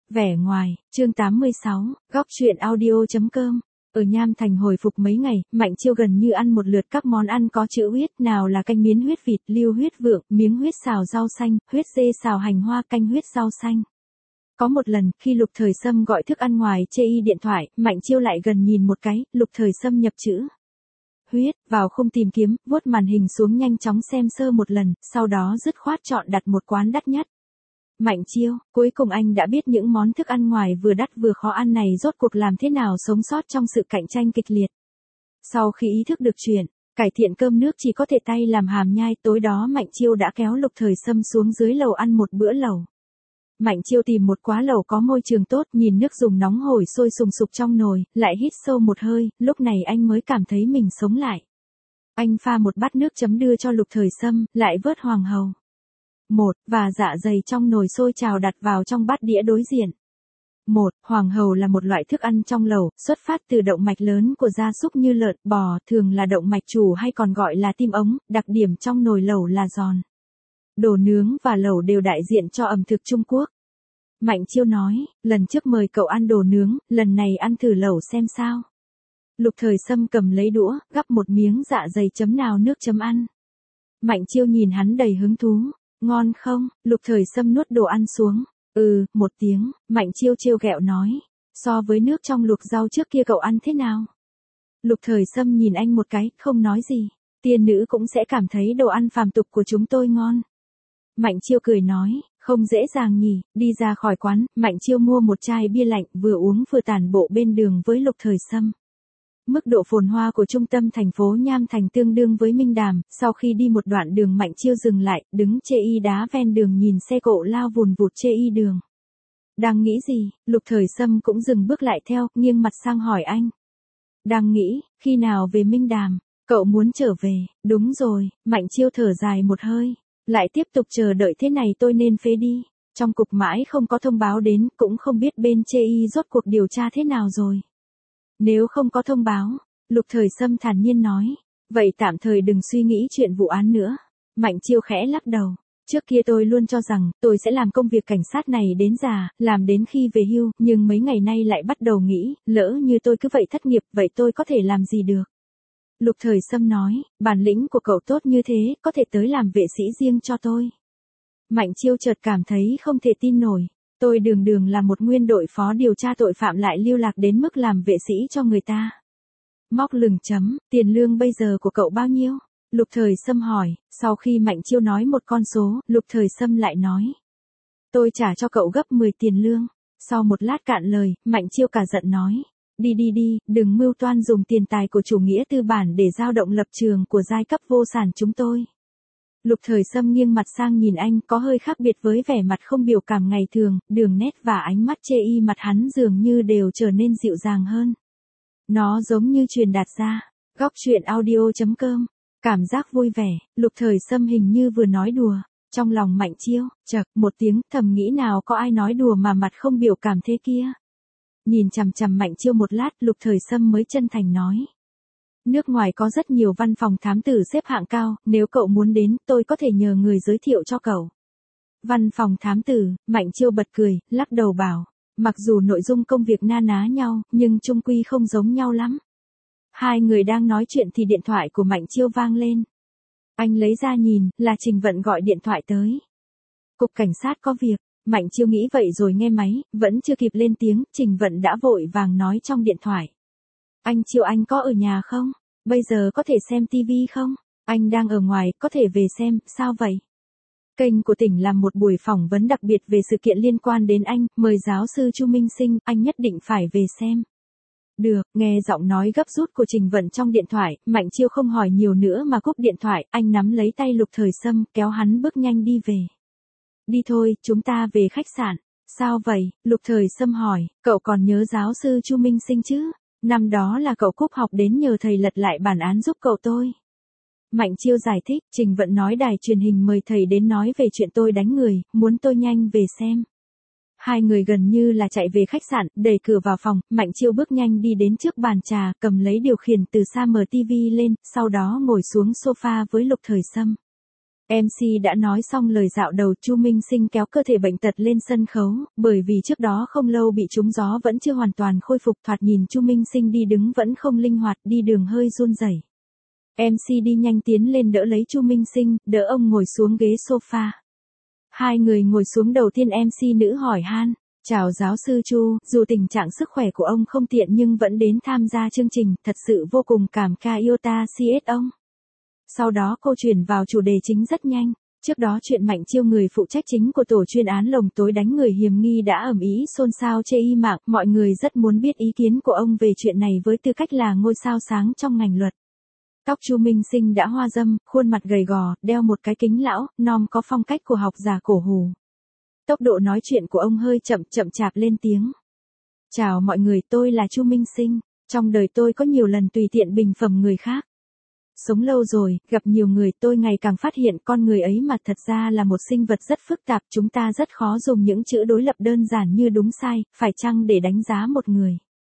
Vẻ ngoài, chương 86, góc truyện audio.com. Ở Nham Thành hồi phục mấy ngày, Mạnh Chiêu gần như ăn một lượt các món ăn có chữ huyết, nào là canh miến huyết vịt, liêu huyết vượng, miếng huyết xào rau xanh, huyết dê xào hành hoa, canh huyết rau xanh. Có một lần, khi Lục Thời Sâm gọi thức ăn ngoài chê y điện thoại, Mạnh Chiêu lại gần nhìn một cái, Lục Thời Sâm nhập chữ huyết vào khung tìm kiếm, vuốt màn hình xuống nhanh chóng xem sơ một lần, sau đó dứt khoát chọn đặt một quán đắt nhất. Mạnh Chiêu, cuối cùng anh đã biết những món thức ăn ngoài vừa đắt vừa khó ăn này rốt cuộc làm thế nào sống sót trong sự cạnh tranh kịch liệt. Sau khi ý thức được chuyện, cải thiện cơm nước chỉ có thể tay làm hàm nhai, tối đó Mạnh Chiêu đã kéo Lục Thời Sâm xuống dưới lầu ăn một bữa lẩu. Mạnh Chiêu tìm một quán lẩu có môi trường tốt, nhìn nước dùng nóng hổi sôi sùng sục trong nồi, lại hít sâu một hơi, lúc này anh mới cảm thấy mình sống lại. Anh pha một bát nước chấm đưa cho Lục Thời Sâm, lại vớt hoàng hầu. Và dạ dày trong nồi sôi trào đặt vào trong bát đĩa đối diện. Hoàng hầu là một loại thức ăn trong lẩu, xuất phát từ động mạch lớn của gia súc như lợn, bò, thường là động mạch chủ hay còn gọi là tim ống, đặc điểm trong nồi lẩu là giòn. Đồ nướng và lẩu đều đại diện cho ẩm thực Trung Quốc. Mạnh Chiêu nói, lần trước mời cậu ăn đồ nướng, lần này ăn thử lẩu xem sao. Lục Thời Sâm cầm lấy đũa, gắp một miếng dạ dày chấm nào nước chấm ăn. Mạnh Chiêu nhìn hắn đầy hứng thú. Ngon không? Lục Thời Sâm nuốt đồ ăn xuống. Một tiếng, Mạnh Chiêu trêu ghẹo nói. So với nước trong luộc rau trước kia cậu ăn thế nào? Lục Thời Sâm nhìn anh một cái, không nói gì. Tiên nữ cũng sẽ cảm thấy đồ ăn phàm tục của chúng tôi ngon. Mạnh Chiêu cười nói, không dễ dàng nhỉ. Đi ra khỏi quán, Mạnh Chiêu mua một chai bia lạnh, vừa uống vừa tản bộ bên đường với Lục Thời Sâm. Mức độ phồn hoa của trung tâm thành phố Nham Thành tương đương với Minh Đàm, sau khi đi một đoạn đường Mạnh Chiêu dừng lại, đứng chê y đá ven đường nhìn xe cộ lao vùn vụt chê y đường. Đang nghĩ gì? Lục Thời Sâm cũng dừng bước lại theo, nghiêng mặt sang hỏi anh. Đang nghĩ, khi nào về Minh Đàm? Cậu muốn trở về? Đúng rồi, Mạnh Chiêu thở dài một hơi. Lại tiếp tục chờ đợi thế này tôi nên phế đi. Trong cục mãi không có thông báo đến, cũng không biết bên chê y rốt cuộc điều tra thế nào rồi. Nếu không có thông báo, Lục Thời Sâm thản nhiên nói, vậy tạm thời đừng suy nghĩ chuyện vụ án nữa. Mạnh Chiêu khẽ lắc đầu, trước kia tôi luôn cho rằng tôi sẽ làm công việc cảnh sát này đến già, làm đến khi về hưu, nhưng mấy ngày nay lại bắt đầu nghĩ, lỡ như tôi cứ vậy thất nghiệp, vậy tôi có thể làm gì được? Lục Thời Sâm nói, bản lĩnh của cậu tốt như thế, có thể tới làm vệ sĩ riêng cho tôi. Mạnh Chiêu chợt cảm thấy không thể tin nổi. Tôi đường là một nguyên đội phó điều tra tội phạm lại lưu lạc đến mức làm vệ sĩ cho người ta. Móc lửng chấm, tiền lương bây giờ của cậu bao nhiêu? Lục Thời Sâm hỏi, sau khi Mạnh Chiêu nói một con số, Lục Thời Sâm lại nói. Tôi trả cho cậu gấp 10 tiền lương. Sau một lát cạn lời, Mạnh Chiêu cả giận nói. Đi, đừng mưu toan dùng tiền tài của chủ nghĩa tư bản để dao động lập trường của giai cấp vô sản chúng tôi. Lục Thời Sâm nghiêng mặt sang nhìn anh, có hơi khác biệt với vẻ mặt không biểu cảm ngày thường, đường nét và ánh mắt chê y mặt hắn dường như đều trở nên dịu dàng hơn. Nó giống như truyền đạt ra. Góc truyện audio.com. Cảm giác vui vẻ, Lục Thời Sâm hình như vừa nói đùa. Trong lòng Mạnh Chiêu, chậc, một tiếng, thầm nghĩ nào có ai nói đùa mà mặt không biểu cảm thế kia. Nhìn chằm chằm Mạnh Chiêu một lát, Lục Thời Sâm mới chân thành nói. Nước ngoài có rất nhiều văn phòng thám tử xếp hạng cao, nếu cậu muốn đến, tôi có thể nhờ người giới thiệu cho cậu. Văn phòng thám tử, Mạnh Chiêu bật cười, lắc đầu bảo, mặc dù nội dung công việc na ná nhau, nhưng chung quy không giống nhau lắm. Hai người đang nói chuyện thì điện thoại của Mạnh Chiêu vang lên. Anh lấy ra nhìn, là Trình Vận gọi điện thoại tới. Cục cảnh sát có việc, Mạnh Chiêu nghĩ vậy rồi nghe máy, vẫn chưa kịp lên tiếng, Trình Vận đã vội vàng nói trong điện thoại. Anh Chiêu, anh có ở nhà không? Bây giờ có thể xem tivi không? Anh đang ở ngoài, có thể về xem, sao vậy? Kênh của tỉnh làm một buổi phỏng vấn đặc biệt về sự kiện liên quan đến anh, mời giáo sư Chu Minh Sinh, anh nhất định phải về xem. Được, nghe giọng nói gấp rút của Trình Vận trong điện thoại, Mạnh Chiêu không hỏi nhiều nữa mà cúp điện thoại, anh nắm lấy tay Lục Thời Sâm, kéo hắn bước nhanh đi về. Đi thôi, chúng ta về khách sạn. Sao vậy? Lục Thời Sâm hỏi, cậu còn nhớ giáo sư Chu Minh Sinh chứ? Năm đó là cậu cúp học đến nhờ thầy lật lại bản án giúp cậu tôi. Mạnh Chiêu giải thích, Trình Vận nói đài truyền hình mời thầy đến nói về chuyện tôi đánh người, muốn tôi nhanh về xem. Hai người gần như là chạy về khách sạn, đẩy cửa vào phòng, Mạnh Chiêu bước nhanh đi đến trước bàn trà, cầm lấy điều khiển từ xa mở tivi lên, sau đó ngồi xuống sofa với Lục Thời Sâm. MC đã nói xong lời dạo đầu, Chu Minh Sinh kéo cơ thể bệnh tật lên sân khấu, bởi vì trước đó không lâu bị trúng gió vẫn chưa hoàn toàn khôi phục, thoạt nhìn Chu Minh Sinh đi đứng vẫn không linh hoạt, đi đường hơi run rẩy. MC đi nhanh tiến lên đỡ lấy Chu Minh Sinh, đỡ ông ngồi xuống ghế sofa. Hai người ngồi xuống, đầu tiên MC nữ hỏi han, chào giáo sư Chu, dù tình trạng sức khỏe của ông không tiện nhưng vẫn đến tham gia chương trình, thật sự vô cùng cảm ca iota CS ông. Sau đó cô chuyển vào chủ đề chính rất nhanh. Trước đó chuyện Mạnh Chiêu, người phụ trách chính của tổ chuyên án lồng tối đánh người hiểm nghi, đã ầm ĩ xôn xao chê y mạng, mọi người rất muốn biết ý kiến của ông về chuyện này với tư cách là ngôi sao sáng trong ngành luật. Tóc Chu Minh Sinh đã hoa râm, khuôn mặt gầy gò, đeo một cái kính lão, nom có phong cách của học giả cổ hủ. Tốc độ nói chuyện của ông hơi chậm chạp lên tiếng. Chào mọi người, tôi là Chu Minh Sinh. Trong đời tôi có nhiều lần tùy tiện bình phẩm người khác. Sống lâu rồi, gặp nhiều người, tôi ngày càng phát hiện con người ấy mà thật ra là một sinh vật rất phức tạp, chúng ta rất khó dùng những chữ đối lập đơn giản như đúng sai, phải chăng để đánh giá một người.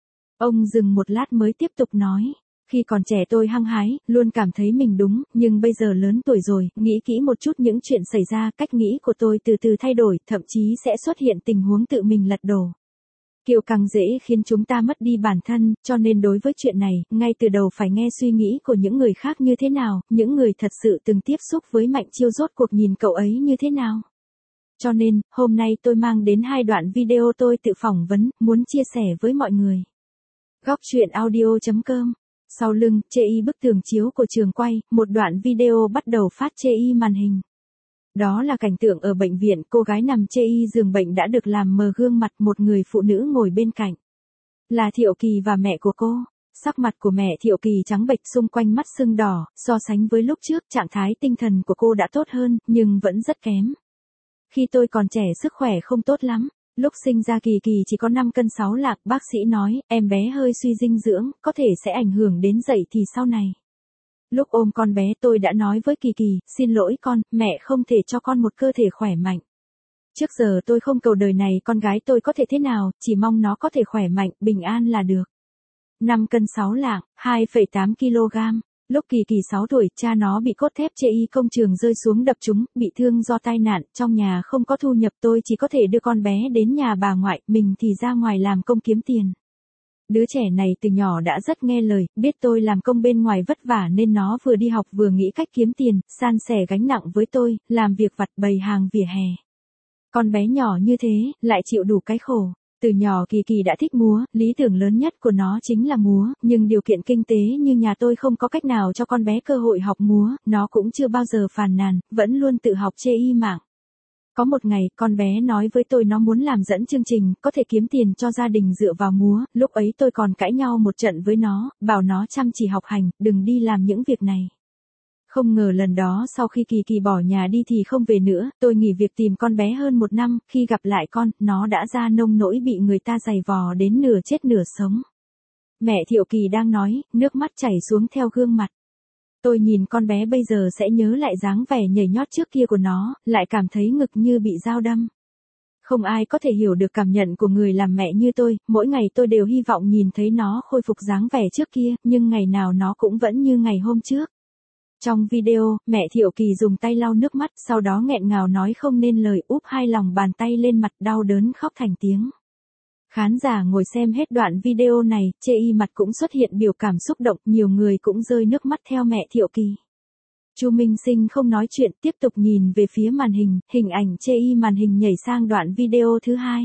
Ông dừng một lát mới tiếp tục nói. Khi còn trẻ tôi hăng hái, luôn cảm thấy mình đúng, nhưng bây giờ lớn tuổi rồi, nghĩ kỹ một chút những chuyện xảy ra, cách nghĩ của tôi từ từ thay đổi, thậm chí sẽ xuất hiện tình huống tự mình lật đổ. Kiêu căng dễ khiến chúng ta mất đi bản thân, cho nên đối với chuyện này, ngay từ đầu phải nghe suy nghĩ của những người khác như thế nào, những người thật sự từng tiếp xúc với Mạnh Chiêu rốt cuộc nhìn cậu ấy như thế nào. Cho nên, hôm nay tôi mang đến 2 đoạn video tôi tự phỏng vấn, muốn chia sẻ với mọi người. Góc truyện audio.com. Sau lưng, chê y bức tường chiếu của trường quay, một đoạn video bắt đầu phát chê y màn hình. Đó là cảnh tượng ở bệnh viện, cô gái nằm chê y giường bệnh đã được làm mờ gương mặt, một người phụ nữ ngồi bên cạnh. Là Thiệu Kỳ và mẹ của cô. Sắc mặt của mẹ Thiệu Kỳ trắng bệch, xung quanh mắt sưng đỏ, so sánh với lúc trước, trạng thái tinh thần của cô đã tốt hơn, nhưng vẫn rất kém. Khi tôi còn trẻ sức khỏe không tốt lắm. Lúc sinh ra Kỳ Kỳ chỉ có 5 cân 6 lạng, bác sĩ nói, em bé hơi suy dinh dưỡng, có thể sẽ ảnh hưởng đến dậy thì sau này. Lúc ôm con bé tôi đã nói với Kỳ Kỳ, xin lỗi con, mẹ không thể cho con một cơ thể khỏe mạnh. Trước giờ tôi không cầu đời này con gái tôi có thể thế nào, chỉ mong nó có thể khỏe mạnh, bình an là được. 5 cân 6 lạng, 2,8 kg. Lúc Kỳ Kỳ 6 tuổi, cha nó bị cốt thép chê y công trường rơi xuống đập trúng, bị thương do tai nạn, trong nhà không có thu nhập, tôi chỉ có thể đưa con bé đến nhà bà ngoại, mình thì ra ngoài làm công kiếm tiền. Đứa trẻ này từ nhỏ đã rất nghe lời, biết tôi làm công bên ngoài vất vả nên nó vừa đi học vừa nghĩ cách kiếm tiền, san sẻ gánh nặng với tôi, làm việc vặt bày hàng vỉa hè. Con bé nhỏ như thế, lại chịu đủ cái khổ. Từ nhỏ Kỳ Kỳ đã thích múa, lý tưởng lớn nhất của nó chính là múa, nhưng điều kiện kinh tế như nhà tôi không có cách nào cho con bé cơ hội học múa, nó cũng chưa bao giờ phàn nàn, vẫn luôn tự học chê y mạng. Có một ngày, con bé nói với tôi nó muốn làm dẫn chương trình, có thể kiếm tiền cho gia đình dựa vào múa, lúc ấy tôi còn cãi nhau một trận với nó, bảo nó chăm chỉ học hành, đừng đi làm những việc này. Không ngờ lần đó sau khi Kỳ Kỳ bỏ nhà đi thì không về nữa, tôi nghỉ việc tìm con bé hơn 1 năm, khi gặp lại con, nó đã ra nông nỗi bị người ta giày vò đến nửa chết nửa sống. Mẹ Thiệu Kỳ đang nói, nước mắt chảy xuống theo gương mặt. Tôi nhìn con bé bây giờ sẽ nhớ lại dáng vẻ nhảy nhót trước kia của nó, lại cảm thấy ngực như bị dao đâm. Không ai có thể hiểu được cảm nhận của người làm mẹ như tôi, mỗi ngày tôi đều hy vọng nhìn thấy nó khôi phục dáng vẻ trước kia, nhưng ngày nào nó cũng vẫn như ngày hôm trước. Trong video, mẹ Thiệu Kỳ dùng tay lau nước mắt, sau đó nghẹn ngào nói không nên lời, úp 2 lòng bàn tay lên mặt, đau đớn khóc thành tiếng. Khán giả ngồi xem hết đoạn video này, chê y mặt cũng xuất hiện biểu cảm xúc động, nhiều người cũng rơi nước mắt theo mẹ Thiệu Kỳ. Chu Minh Sinh không nói chuyện, tiếp tục nhìn về phía màn hình, hình ảnh chê y màn hình nhảy sang đoạn video thứ 2.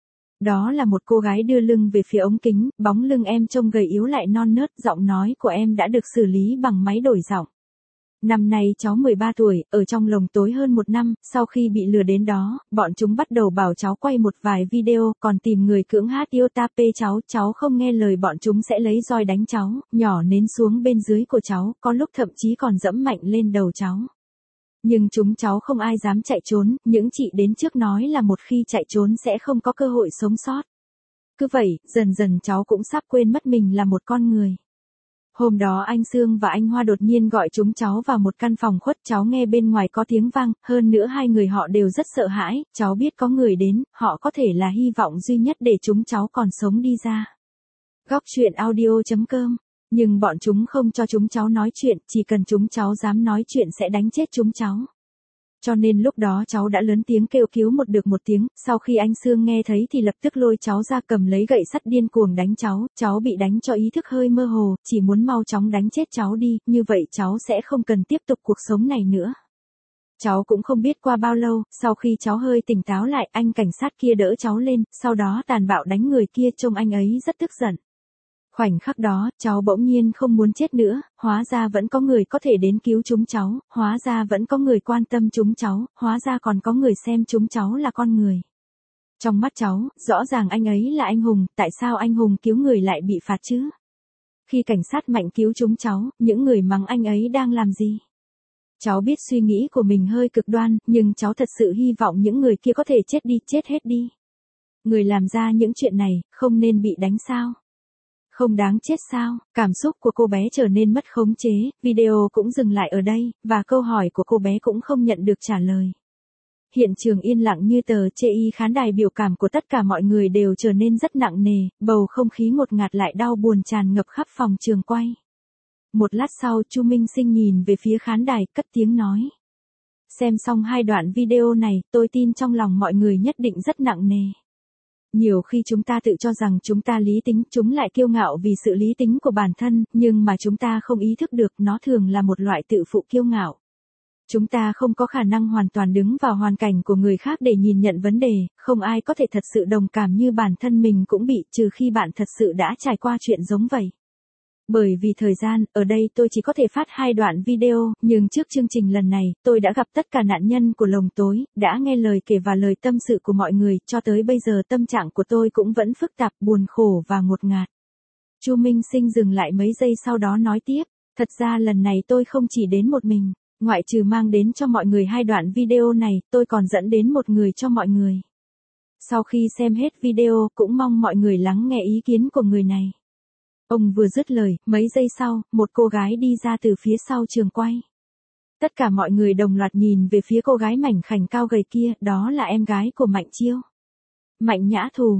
Đó là một cô gái đưa lưng về phía ống kính, bóng lưng em trông gầy yếu lại non nớt, giọng nói của em đã được xử lý bằng máy đổi giọng. Năm nay cháu 13 tuổi, ở trong lồng tối hơn 1 năm, sau khi bị lừa đến đó, bọn chúng bắt đầu bảo cháu quay một vài video, còn tìm người cưỡng hát iota p cháu không nghe lời bọn chúng sẽ lấy roi đánh cháu, nhỏ nến xuống bên dưới của cháu, có lúc thậm chí còn dẫm mạnh lên đầu cháu. Nhưng chúng cháu không ai dám chạy trốn, những chị đến trước nói là một khi chạy trốn sẽ không có cơ hội sống sót. Cứ vậy, dần dần cháu cũng sắp quên mất mình là một con người. Hôm đó anh Sương và anh Hoa đột nhiên gọi chúng cháu vào một căn phòng khuất, cháu nghe bên ngoài có tiếng vang, hơn nữa 2 người họ đều rất sợ hãi, cháu biết có người đến, họ có thể là hy vọng duy nhất để chúng cháu còn sống đi ra. Góc truyện audio.com. Nhưng bọn chúng không cho chúng cháu nói chuyện, chỉ cần chúng cháu dám nói chuyện sẽ đánh chết chúng cháu. Cho nên lúc đó cháu đã lớn tiếng kêu cứu một tiếng, sau khi anh Sương nghe thấy thì lập tức lôi cháu ra cầm lấy gậy sắt điên cuồng đánh cháu bị đánh cho ý thức hơi mơ hồ, chỉ muốn mau chóng đánh chết cháu đi, như vậy cháu sẽ không cần tiếp tục cuộc sống này nữa. Cháu cũng không biết qua bao lâu, sau khi cháu hơi tỉnh táo lại, anh cảnh sát kia đỡ cháu lên, sau đó tàn bạo đánh người kia, trông anh ấy rất tức giận. Khoảnh khắc đó, cháu bỗng nhiên không muốn chết nữa, hóa ra vẫn có người có thể đến cứu chúng cháu, hóa ra vẫn có người quan tâm chúng cháu, hóa ra còn có người xem chúng cháu là con người. Trong mắt cháu, rõ ràng anh ấy là anh hùng, tại sao anh hùng cứu người lại bị phạt chứ? Khi cảnh sát Mạnh cứu chúng cháu, những người mắng anh ấy đang làm gì? Cháu biết suy nghĩ của mình hơi cực đoan, nhưng cháu thật sự hy vọng những người kia có thể chết đi, chết hết đi. Người làm ra những chuyện này, không nên bị đánh sao? Không đáng chết sao? Cảm xúc của cô bé trở nên mất khống chế, video cũng dừng lại ở đây, và câu hỏi của cô bé cũng không nhận được trả lời. Hiện trường yên lặng như tờ chê y, khán đài biểu cảm của tất cả mọi người đều trở nên rất nặng nề, bầu không khí ngột ngạt lại đau buồn tràn ngập khắp phòng trường quay. Một lát sau, Chu Minh Sinh nhìn về phía khán đài, cất tiếng nói. Xem xong 2 đoạn video này, tôi tin trong lòng mọi người nhất định rất nặng nề. Nhiều khi chúng ta tự cho rằng chúng ta lý tính, chúng lại kiêu ngạo vì sự lý tính của bản thân, nhưng mà chúng ta không ý thức được nó thường là một loại tự phụ kiêu ngạo. Chúng ta không có khả năng hoàn toàn đứng vào hoàn cảnh của người khác để nhìn nhận vấn đề, không ai có thể thật sự đồng cảm như bản thân mình cũng bị, trừ khi bạn thật sự đã trải qua chuyện giống vậy. Bởi vì thời gian, ở đây tôi chỉ có thể phát 2 đoạn video, nhưng trước chương trình lần này, tôi đã gặp tất cả nạn nhân của lồng tối, đã nghe lời kể và lời tâm sự của mọi người, cho tới bây giờ tâm trạng của tôi cũng vẫn phức tạp, buồn khổ và ngột ngạt. Chu Minh Sinh dừng lại mấy giây sau đó nói tiếp, thật ra lần này tôi không chỉ đến một mình, ngoại trừ mang đến cho mọi người 2 đoạn video này, tôi còn dẫn đến một người cho mọi người. Sau khi xem hết video, cũng mong mọi người lắng nghe ý kiến của người này. Ông vừa dứt lời, mấy giây sau, một cô gái đi ra từ phía sau trường quay. Tất cả mọi người đồng loạt nhìn về phía cô gái mảnh khảnh cao gầy kia, đó là em gái của Mạnh Chiêu. Mạnh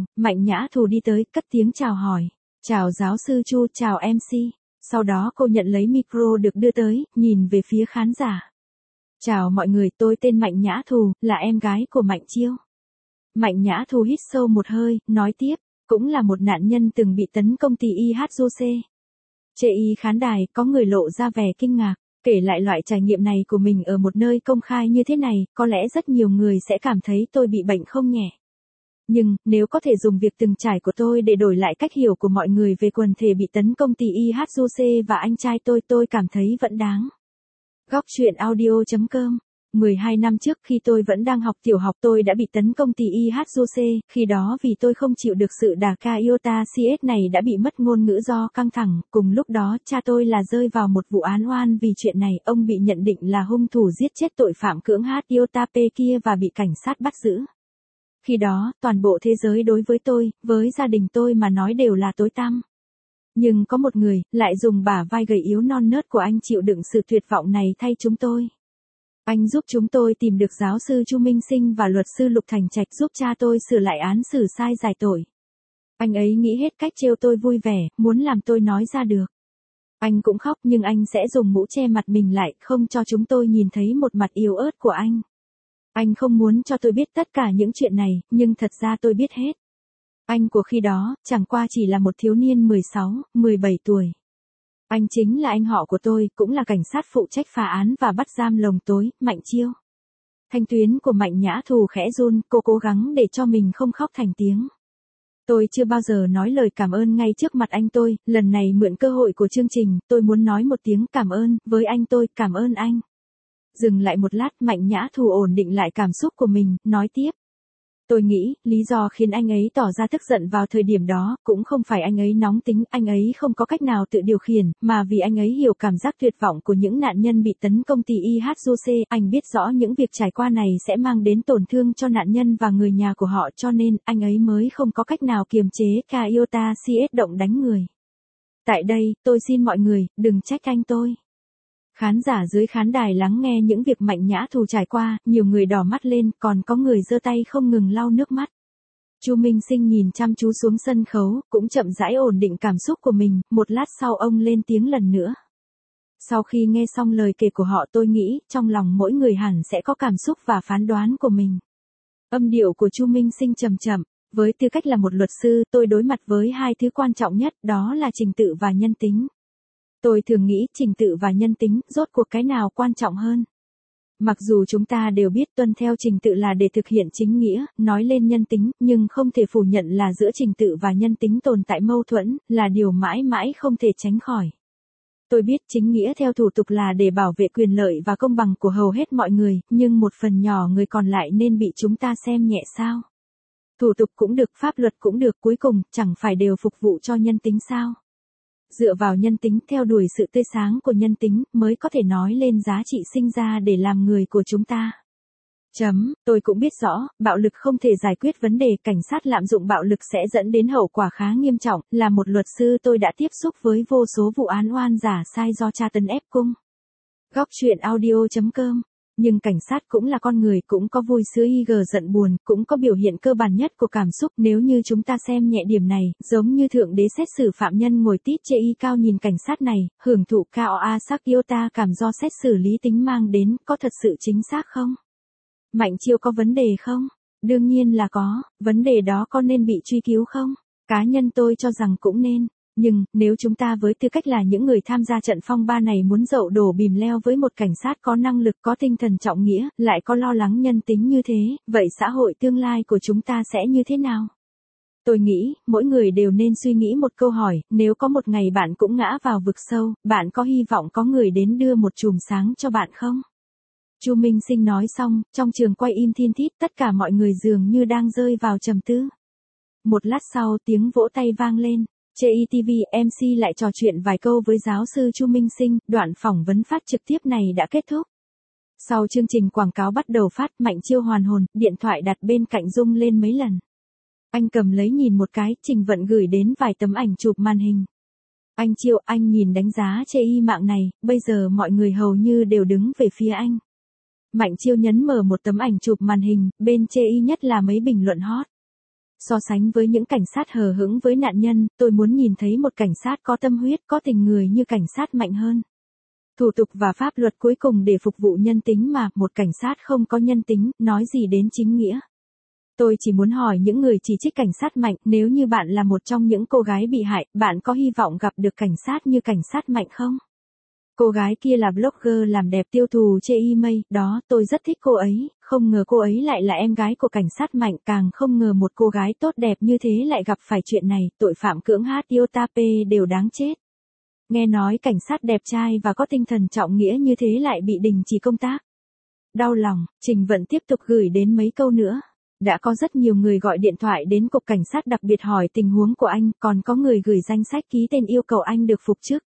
Nhã Thù đi tới, cất tiếng chào hỏi. Chào giáo sư Chu, chào MC. Sau đó cô nhận lấy micro được đưa tới, nhìn về phía khán giả. Chào mọi người, tôi tên Mạnh Nhã Thù, là em gái của Mạnh Chiêu. Mạnh Nhã Thù hít sâu một hơi, nói tiếp. Cũng là một nạn nhân từng bị tấn công tỷ IHJC. Chê y khán đài, có người lộ ra vẻ kinh ngạc, kể lại loại trải nghiệm này của mình ở một nơi công khai như thế này, có lẽ rất nhiều người sẽ cảm thấy tôi bị bệnh không nhẹ. Nhưng, nếu có thể dùng việc từng trải của tôi để đổi lại cách hiểu của mọi người về quần thể bị tấn công tỷ IHJC và anh trai tôi cảm thấy vẫn đáng. Góc truyện audio.com 12 năm trước khi tôi vẫn đang học tiểu học tôi đã bị tấn công tỷ IHJC, khi đó vì tôi không chịu được sự đả kích iota CS này đã bị mất ngôn ngữ do căng thẳng, cùng lúc đó cha tôi là rơi vào một vụ án oan vì chuyện này, ông bị nhận định là hung thủ giết chết tội phạm cưỡng hát iota P kia và bị cảnh sát bắt giữ. Khi đó, toàn bộ thế giới đối với tôi, với gia đình tôi mà nói đều là tối tăm. Nhưng có một người, lại dùng bả vai gầy yếu non nớt của anh chịu đựng sự tuyệt vọng này thay chúng tôi. Anh giúp chúng tôi tìm được giáo sư Chu Minh Sinh và luật sư Lục Thành Trạch giúp cha tôi sửa lại án xử sai giải tội. Anh ấy nghĩ hết cách trêu tôi vui vẻ, muốn làm tôi nói ra được. Anh cũng khóc nhưng anh sẽ dùng mũ che mặt mình lại, không cho chúng tôi nhìn thấy một mặt yếu ớt của anh. Anh không muốn cho tôi biết tất cả những chuyện này, nhưng thật ra tôi biết hết. Anh của khi đó, chẳng qua chỉ là một thiếu niên 16, 17 tuổi. Anh chính là anh họ của tôi, cũng là cảnh sát phụ trách phá án và bắt giam lồng tối, Mạnh Chiêu. Thanh tuyến của Mạnh Nhã Thù khẽ run, cô cố gắng để cho mình không khóc thành tiếng. Tôi chưa bao giờ nói lời cảm ơn ngay trước mặt anh tôi, lần này mượn cơ hội của chương trình, tôi muốn nói một tiếng cảm ơn, với anh tôi, cảm ơn anh. Dừng lại một lát, Mạnh Nhã Thù ổn định lại cảm xúc của mình, nói tiếp. Tôi nghĩ, lý do khiến anh ấy tỏ ra tức giận vào thời điểm đó, cũng không phải anh ấy nóng tính, anh ấy không có cách nào tự điều khiển, mà vì anh ấy hiểu cảm giác tuyệt vọng của những nạn nhân bị tấn công tỷ IHJC, anh biết rõ những việc trải qua này sẽ mang đến tổn thương cho nạn nhân và người nhà của họ cho nên, anh ấy mới không có cách nào kiềm chế ca iota CS động đánh người. Tại đây, tôi xin mọi người, đừng trách anh tôi. Khán giả dưới khán đài lắng nghe những việc Mạnh Nhã Thù trải qua, nhiều người đỏ mắt lên, còn có người giơ tay không ngừng lau nước mắt. Chu Minh Sinh nhìn chăm chú xuống sân khấu, cũng chậm rãi ổn định cảm xúc của mình, một lát sau ông lên tiếng lần nữa. Sau khi nghe xong lời kể của họ tôi nghĩ, trong lòng mỗi người hẳn sẽ có cảm xúc và phán đoán của mình. Âm điệu của Chu Minh Sinh trầm chậm, với tư cách là một luật sư, tôi đối mặt với hai thứ quan trọng nhất, đó là trình tự và nhân tính. Tôi thường nghĩ trình tự và nhân tính, rốt cuộc cái nào quan trọng hơn? Mặc dù chúng ta đều biết tuân theo trình tự là để thực hiện chính nghĩa, nói lên nhân tính, nhưng không thể phủ nhận là giữa trình tự và nhân tính tồn tại mâu thuẫn, là điều mãi mãi không thể tránh khỏi. Tôi biết chính nghĩa theo thủ tục là để bảo vệ quyền lợi và công bằng của hầu hết mọi người, nhưng một phần nhỏ người còn lại nên bị chúng ta xem nhẹ sao? Thủ tục cũng được, pháp luật cũng được, cuối cùng, chẳng phải đều phục vụ cho nhân tính sao? Dựa vào nhân tính, theo đuổi sự tươi sáng của nhân tính, mới có thể nói lên giá trị sinh ra để làm người của chúng ta. Tôi cũng biết rõ, bạo lực không thể giải quyết vấn đề, cảnh sát lạm dụng bạo lực sẽ dẫn đến hậu quả khá nghiêm trọng, là một luật sư tôi đã tiếp xúc với vô số vụ án oan giả sai do tra tấn ép cung. Góc truyện audio.com. Nhưng cảnh sát cũng là con người, cũng có vui sướng giận buồn, cũng có biểu hiện cơ bản nhất của cảm xúc. Nếu như chúng ta xem nhẹ điểm này, giống như thượng đế xét xử phạm nhân ngồi tít chê y cao nhìn cảnh sát này, hưởng thụ cao a sắc yêu ta cảm do xét xử lý tính mang đến, có thật sự chính xác không? Mạnh Chiêu có vấn đề không? Đương nhiên là có, vấn đề đó có nên bị truy cứu không? Cá nhân tôi cho rằng cũng nên. Nhưng, nếu chúng ta với tư cách là những người tham gia trận phong ba này muốn dậu đổ bìm leo với một cảnh sát có năng lực, có tinh thần trọng nghĩa, lại có lo lắng nhân tính như thế, vậy xã hội tương lai của chúng ta sẽ như thế nào? Tôi nghĩ, mỗi người đều nên suy nghĩ một câu hỏi, nếu có một ngày bạn cũng ngã vào vực sâu, bạn có hy vọng có người đến đưa một chùm sáng cho bạn không? Chu Minh Sinh nói xong, trong trường quay im thin thít, tất cả mọi người dường như đang rơi vào trầm tư. Một lát sau tiếng vỗ tay vang lên. CITV MC lại trò chuyện vài câu với giáo sư Chu Minh Sinh, đoạn phỏng vấn phát trực tiếp này đã kết thúc. Sau chương trình quảng cáo bắt đầu phát, Mạnh Chiêu hoàn hồn, điện thoại đặt bên cạnh rung lên mấy lần. Anh cầm lấy nhìn một cái, Trình Vận gửi đến vài tấm ảnh chụp màn hình. Anh Chiêu, anh nhìn đánh giá chê mạng này, bây giờ mọi người hầu như đều đứng về phía anh. Mạnh Chiêu nhấn mở một tấm ảnh chụp màn hình, bên chê nhất là mấy bình luận hot. So sánh với những cảnh sát hờ hững với nạn nhân, tôi muốn nhìn thấy một cảnh sát có tâm huyết, có tình người như cảnh sát Mạnh hơn. Thủ tục và pháp luật cuối cùng để phục vụ nhân tính mà, một cảnh sát không có nhân tính, nói gì đến chính nghĩa. Tôi chỉ muốn hỏi những người chỉ trích cảnh sát Mạnh, nếu như bạn là một trong những cô gái bị hại, bạn có hy vọng gặp được cảnh sát như cảnh sát Mạnh không? Cô gái kia là blogger làm đẹp tiêu thụ chê mây, đó, tôi rất thích cô ấy, không ngờ cô ấy lại là em gái của cảnh sát Mạnh, càng không ngờ một cô gái tốt đẹp như thế lại gặp phải chuyện này, tội phạm cưỡng hát Yotape đều đáng chết. Nghe nói cảnh sát đẹp trai và có tinh thần trọng nghĩa như thế lại bị đình chỉ công tác. Đau lòng, Trình Vận tiếp tục gửi đến mấy câu nữa. Đã có rất nhiều người gọi điện thoại đến cục cảnh sát đặc biệt hỏi tình huống của anh, còn có người gửi danh sách ký tên yêu cầu anh được phục chức.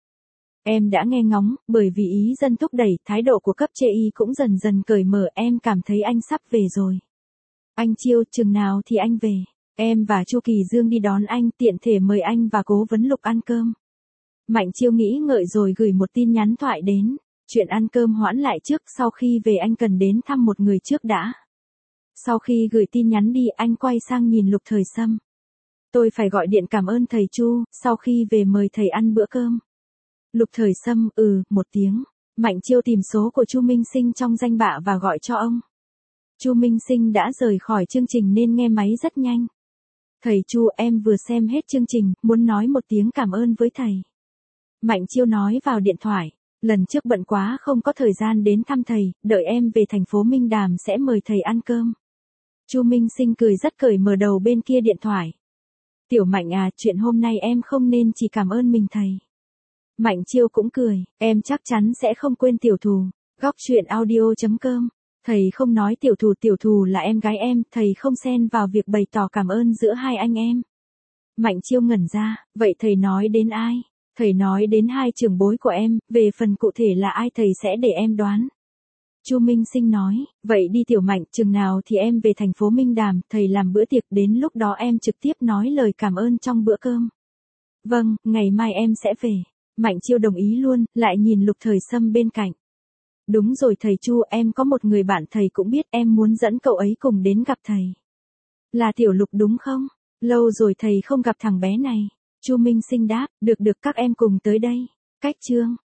Em đã nghe ngóng, bởi vì ý dân thúc đẩy, thái độ của cấp chê cũng dần dần cởi mở, em cảm thấy anh sắp về rồi. Anh Chiêu, chừng nào thì anh về? Em và Chu Kỳ Dương đi đón anh, tiện thể mời anh và Cố Vấn Lục ăn cơm. Mạnh Chiêu nghĩ ngợi rồi gửi một tin nhắn thoại đến. Chuyện ăn cơm hoãn lại trước, sau khi về anh cần đến thăm một người trước đã. Sau khi gửi tin nhắn đi, anh quay sang nhìn Lục Thời Sâm. Tôi phải gọi điện cảm ơn thầy Chu, sau khi về mời thầy ăn bữa cơm. Lục Thời Sâm, một tiếng. Mạnh Chiêu tìm số của Chu Minh Sinh trong danh bạ và gọi cho ông. Chu Minh Sinh đã rời khỏi chương trình nên nghe máy rất nhanh. Thầy Chu, em vừa xem hết chương trình, muốn nói một tiếng cảm ơn với thầy. Mạnh Chiêu nói vào điện thoại. Lần trước bận quá không có thời gian đến thăm thầy, đợi em về thành phố Minh Đàm sẽ mời thầy ăn cơm. Chu Minh Sinh cười rất cởi mở đầu bên kia điện thoại. Tiểu Mạnh à, chuyện hôm nay em không nên chỉ cảm ơn mình thầy. Mạnh Chiêu cũng cười, em chắc chắn sẽ không quên tiểu thù. Góc truyện audio.com. Thầy không nói tiểu thù là em gái em, thầy không xen vào việc bày tỏ cảm ơn giữa hai anh em. Mạnh Chiêu ngẩn ra, vậy thầy nói đến ai? Thầy nói đến hai trưởng bối của em, về phần cụ thể là ai thầy sẽ để em đoán. Chu Minh Sinh nói, vậy đi Tiểu Mạnh, chừng nào thì em về thành phố Minh Đàm, thầy làm bữa tiệc, đến lúc đó em trực tiếp nói lời cảm ơn trong bữa cơm. Vâng, ngày mai em sẽ về. Mạnh Chiêu đồng ý luôn, lại nhìn Lục Thời Sâm bên cạnh. Đúng rồi thầy Chu, em có một người bạn thầy cũng biết, em muốn dẫn cậu ấy cùng đến gặp thầy. Là Tiểu Lục đúng không? Lâu rồi thầy không gặp thằng bé này. Chu Minh Sinh đáp, được các em cùng tới đây. Cách chương.